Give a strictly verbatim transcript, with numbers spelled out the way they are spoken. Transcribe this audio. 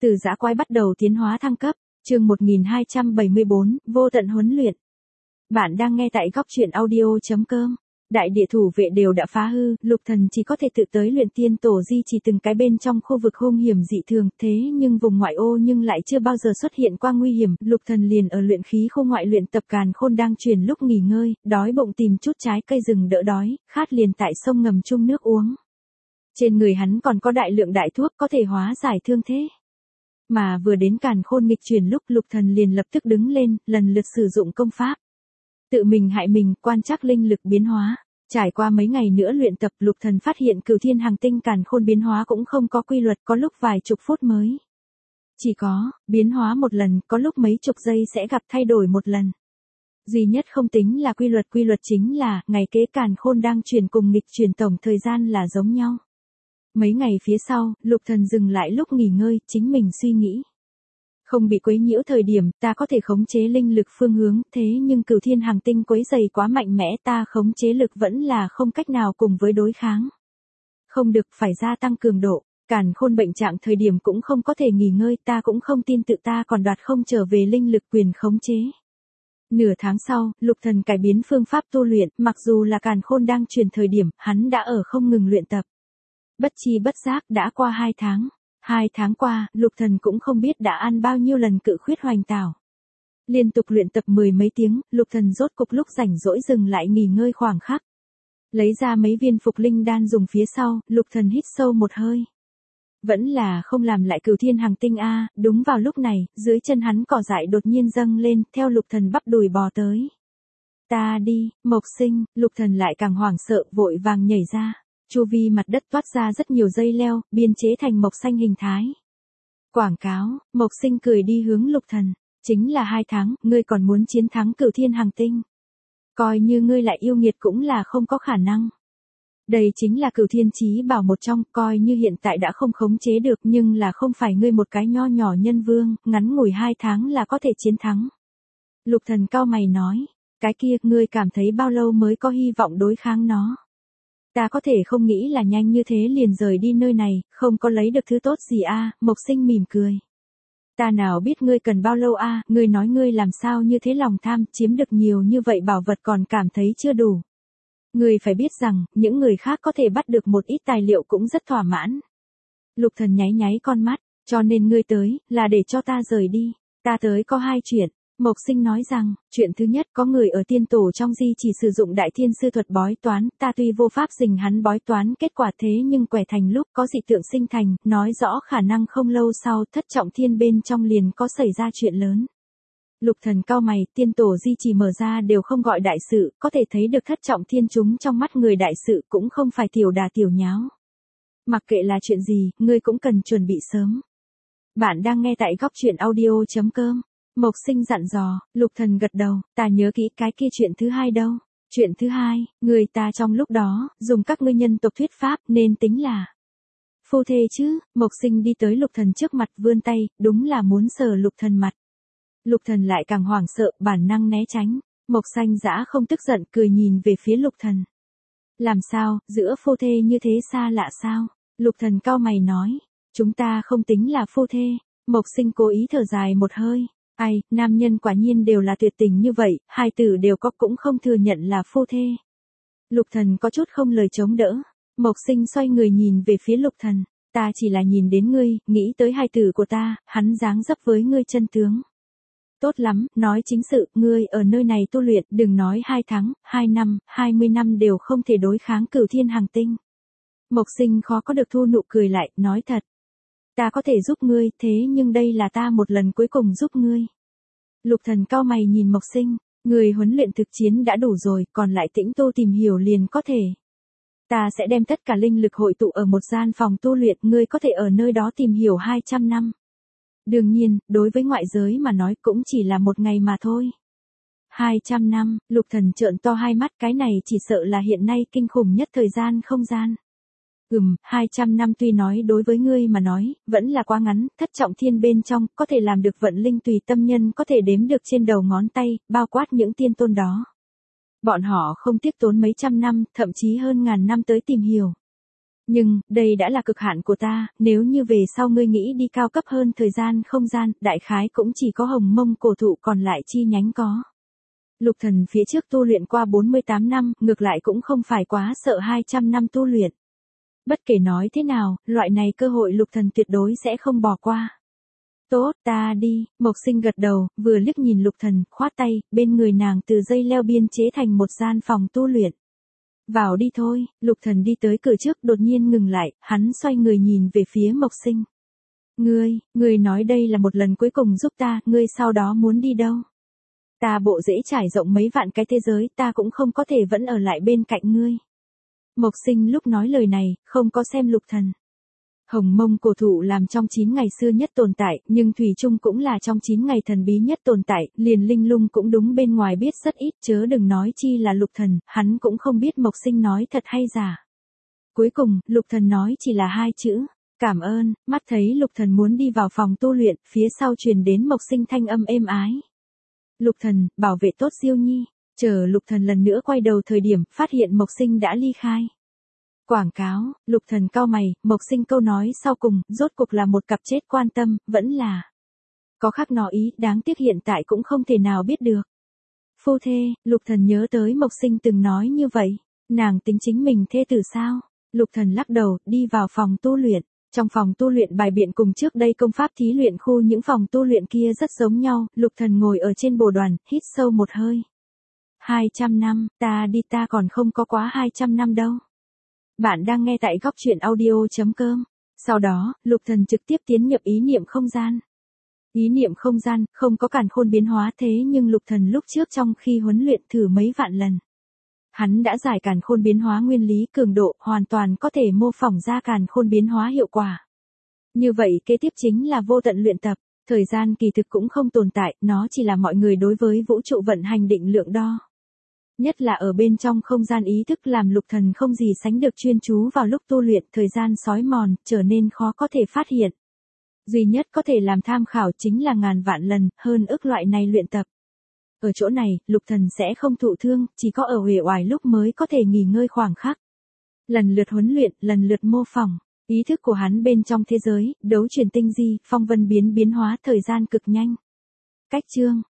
Từ dã quái bắt đầu tiến hóa thăng cấp, chương một nghìn hai trăm bảy mươi bốn, vô tận huấn luyện. Bạn đang nghe tại góc truyện audio.com. Đại địa thủ vệ đều đã phá hư, Lục Thần chỉ có thể tự tới luyện tiên tổ di chỉ từng cái bên trong khu vực hung hiểm dị thường, thế nhưng vùng ngoại ô nhưng lại chưa bao giờ xuất hiện qua nguy hiểm, Lục Thần liền ở luyện khí khu ngoại luyện tập càn khôn đang truyền lúc nghỉ ngơi, đói bụng tìm chút trái cây rừng đỡ đói, khát liền tại sông ngầm chung nước uống. Trên người hắn còn có đại lượng đại thuốc có thể hóa giải thương thế. Mà vừa đến càn khôn nghịch chuyển lúc Lục Thần liền lập tức đứng lên, lần lượt sử dụng công pháp. Tự mình hại mình, quan trắc linh lực biến hóa. Trải qua mấy ngày nữa luyện tập, Lục Thần phát hiện cửu thiên hàng tinh càn khôn biến hóa cũng không có quy luật, có lúc vài chục phút mới. Chỉ có, biến hóa một lần, có lúc mấy chục giây sẽ gặp thay đổi một lần. Duy nhất không tính là quy luật, quy luật chính là, ngày kế càn khôn đang chuyển cùng nghịch chuyển tổng thời gian là giống nhau. Mấy ngày phía sau, Lục Thần dừng lại lúc nghỉ ngơi, chính mình suy nghĩ. Không bị quấy nhiễu thời điểm, ta có thể khống chế linh lực phương hướng, thế nhưng cửu thiên hàng tinh quấy dày quá mạnh mẽ, ta khống chế lực vẫn là không cách nào cùng với đối kháng. Không được, phải gia tăng cường độ, càn khôn bệnh trạng thời điểm cũng không có thể nghỉ ngơi, ta cũng không tin tự ta còn đoạt không trở về linh lực quyền khống chế. Nửa tháng sau, Lục Thần cải biến phương pháp tu luyện, mặc dù là càn khôn đang truyền thời điểm, hắn đã ở không ngừng luyện tập. Bất chi bất giác đã qua hai tháng. Hai tháng qua, Lục Thần cũng không biết đã ăn bao nhiêu lần cự khuyết hoành tảo. Liên tục luyện tập mười mấy tiếng, Lục Thần rốt cục lúc rảnh rỗi dừng lại nghỉ ngơi khoảng khắc. Lấy ra mấy viên phục linh đan dùng phía sau, Lục Thần hít sâu một hơi. Vẫn là không làm lại cửu thiên hàng tinh a, đúng vào lúc này, dưới chân hắn cỏ dại đột nhiên dâng lên, theo Lục Thần bắp đùi bò tới. Ta đi, Mộc Sinh, Lục Thần lại càng hoảng sợ, vội vàng nhảy ra. Chu vi mặt đất toát ra rất nhiều dây leo, biên chế thành mộc xanh hình thái. Quảng cáo, Mộc Sinh cười đi hướng Lục Thần. Chính là hai tháng, ngươi còn muốn chiến thắng cửu thiên hàng tinh. Coi như ngươi lại yêu nghiệt cũng là không có khả năng. Đây chính là cửu thiên chí bảo một trong, coi như hiện tại đã không khống chế được nhưng là không phải ngươi một cái nho nhỏ nhân vương, ngắn ngủi hai tháng là có thể chiến thắng. Lục Thần cau mày nói, cái kia, ngươi cảm thấy bao lâu mới có hy vọng đối kháng nó? Ta có thể không nghĩ là nhanh như thế liền rời đi nơi này, không có lấy được thứ tốt gì a, à, Mộc Sinh mỉm cười. Ta nào biết ngươi cần bao lâu a, à, ngươi nói ngươi làm sao như thế lòng tham, chiếm được nhiều như vậy bảo vật còn cảm thấy chưa đủ. Ngươi phải biết rằng, những người khác có thể bắt được một ít tài liệu cũng rất thỏa mãn. Lục Thần nháy nháy con mắt, cho nên ngươi tới, là để cho ta rời đi. Ta tới có hai chuyện. Mộc Sinh nói rằng, chuyện thứ nhất, có người ở tiên tổ trong di chỉ sử dụng đại thiên sư thuật bói toán, ta tuy vô pháp dình hắn bói toán kết quả thế nhưng quẻ thành lúc có dị tượng sinh thành, nói rõ khả năng không lâu sau thất trọng thiên bên trong liền có xảy ra chuyện lớn. Lục Thần cau mày, tiên tổ di chỉ mở ra đều không gọi đại sự, có thể thấy được thất trọng thiên chúng trong mắt người đại sự cũng không phải tiểu đà tiểu nháo. Mặc kệ là chuyện gì, ngươi cũng cần chuẩn bị sớm. Bạn đang nghe tại góc truyện audio.com. Mộc Sinh dặn dò, Lục Thần gật đầu, ta nhớ kỹ cái kia chuyện thứ hai đâu. Chuyện thứ hai, người ta trong lúc đó, dùng các ngươi nhân tộc thuyết pháp nên tính là phu thê chứ. Mộc Sinh đi tới Lục Thần trước mặt vươn tay, đúng là muốn sờ Lục Thần mặt. Lục Thần lại càng hoảng sợ, bản năng né tránh. Mộc Xanh dã không tức giận, cười nhìn về phía Lục Thần. Làm sao, giữa phu thê như thế xa lạ sao? Lục Thần cau mày nói, chúng ta không tính là phu thê. Mộc Sinh cố ý thở dài một hơi. Ai, nam nhân quả nhiên đều là tuyệt tình như vậy, hai tử đều có cũng không thừa nhận là phu thê. Lục Thần có chút không lời chống đỡ. Mộc Sinh xoay người nhìn về phía Lục Thần. Ta chỉ là nhìn đến ngươi, nghĩ tới hai tử của ta, hắn dáng dấp với ngươi chân tướng. Tốt lắm, nói chính sự, ngươi ở nơi này tu luyện, đừng nói hai tháng, hai năm, hai mươi năm đều không thể đối kháng cửu thiên hàng tinh. Mộc Sinh khó có được thu nụ cười lại, nói thật. Ta có thể giúp ngươi, thế nhưng đây là ta một lần cuối cùng giúp ngươi. Lục Thần cau mày nhìn Mộc Sinh, người huấn luyện thực chiến đã đủ rồi, còn lại tĩnh tu tìm hiểu liền có thể. Ta sẽ đem tất cả linh lực hội tụ ở một gian phòng tu luyện, ngươi có thể ở nơi đó tìm hiểu hai trăm năm. Đương nhiên, đối với ngoại giới mà nói cũng chỉ là một ngày mà thôi. hai trăm năm, Lục Thần trợn to hai mắt, cái này chỉ sợ là hiện nay kinh khủng nhất thời gian không gian. Ừm, hai trăm năm tuy nói đối với ngươi mà nói, vẫn là quá ngắn, thất trọng thiên bên trong, có thể làm được vận linh tùy tâm nhân có thể đếm được trên đầu ngón tay, bao quát những tiên tôn đó. Bọn họ không tiếc tốn mấy trăm năm, thậm chí hơn ngàn năm tới tìm hiểu. Nhưng, đây đã là cực hạn của ta, nếu như về sau ngươi nghĩ đi cao cấp hơn thời gian không gian, đại khái cũng chỉ có Hồng Mông cổ thụ còn lại chi nhánh có. Lục Thần phía trước tu luyện qua bốn mươi tám năm, ngược lại cũng không phải quá sợ hai trăm năm tu luyện. Bất kể nói thế nào, loại này cơ hội Lục Thần tuyệt đối sẽ không bỏ qua. Tốt, ta đi, Mộc Sinh gật đầu, vừa liếc nhìn Lục Thần, khoát tay, bên người nàng từ dây leo biên chế thành một gian phòng tu luyện. Vào đi thôi, Lục Thần đi tới cửa trước đột nhiên ngừng lại, hắn xoay người nhìn về phía Mộc Sinh. Ngươi, ngươi nói đây là một lần cuối cùng giúp ta, ngươi sau đó muốn đi đâu? Ta bộ dễ trải rộng mấy vạn cái thế giới, ta cũng không có thể vẫn ở lại bên cạnh ngươi. Mộc Sinh lúc nói lời này, không có xem Lục Thần. Hồng Mông cổ thụ làm trong chín ngày xưa nhất tồn tại, nhưng Thủy Trung cũng là trong chín ngày thần bí nhất tồn tại, liền Linh Lung cũng đúng bên ngoài biết rất ít, chớ đừng nói chi là Lục Thần, hắn cũng không biết Mộc Sinh nói thật hay giả. Cuối cùng, Lục Thần nói chỉ là hai chữ, cảm ơn, mắt thấy Lục Thần muốn đi vào phòng tu luyện, phía sau truyền đến Mộc Sinh thanh âm êm ái. Lục Thần, bảo vệ tốt Diêu Nhi, chờ Lục Thần lần nữa quay đầu thời điểm, phát hiện Mộc Sinh đã ly khai. Quảng cáo, Lục Thần cau mày, Mộc Sinh câu nói sau cùng, rốt cuộc là một cặp chết quan tâm, vẫn là. Có khác nó ý, đáng tiếc hiện tại cũng không thể nào biết được. Phu thê, Lục Thần nhớ tới Mộc Sinh từng nói như vậy, nàng tính chính mình thê tử sao? Lục Thần lắc đầu, đi vào phòng tu luyện. Trong phòng tu luyện bài biện cùng trước đây công pháp thí luyện khu những phòng tu luyện kia rất giống nhau, Lục Thần ngồi ở trên bồ đoàn, hít sâu một hơi. hai trăm năm, ta đi ta còn không có quá hai trăm năm đâu. Bạn đang nghe tại góc truyện audio chấm com. Sau đó, Lục Thần trực tiếp tiến nhập ý niệm không gian. Ý niệm không gian, không có càn khôn biến hóa thế nhưng Lục Thần lúc trước trong khi huấn luyện thử mấy vạn lần. Hắn đã giải càn khôn biến hóa nguyên lý cường độ, hoàn toàn có thể mô phỏng ra càn khôn biến hóa hiệu quả. Như vậy kế tiếp chính là vô tận luyện tập, thời gian kỳ thực cũng không tồn tại, nó chỉ là mọi người đối với vũ trụ vận hành định lượng đo. Nhất là ở bên trong không gian ý thức làm Lục Thần không gì sánh được chuyên chú vào lúc tu luyện, thời gian sói mòn, trở nên khó có thể phát hiện. Duy nhất có thể làm tham khảo chính là ngàn vạn lần, hơn ức loại này luyện tập. Ở chỗ này, Lục Thần sẽ không thụ thương, chỉ có ở uể oải lúc mới có thể nghỉ ngơi khoảng khắc. Lần lượt huấn luyện, lần lượt mô phỏng, ý thức của hắn bên trong thế giới, đấu chuyển tinh di, phong vân biến biến hóa thời gian cực nhanh. Cách chương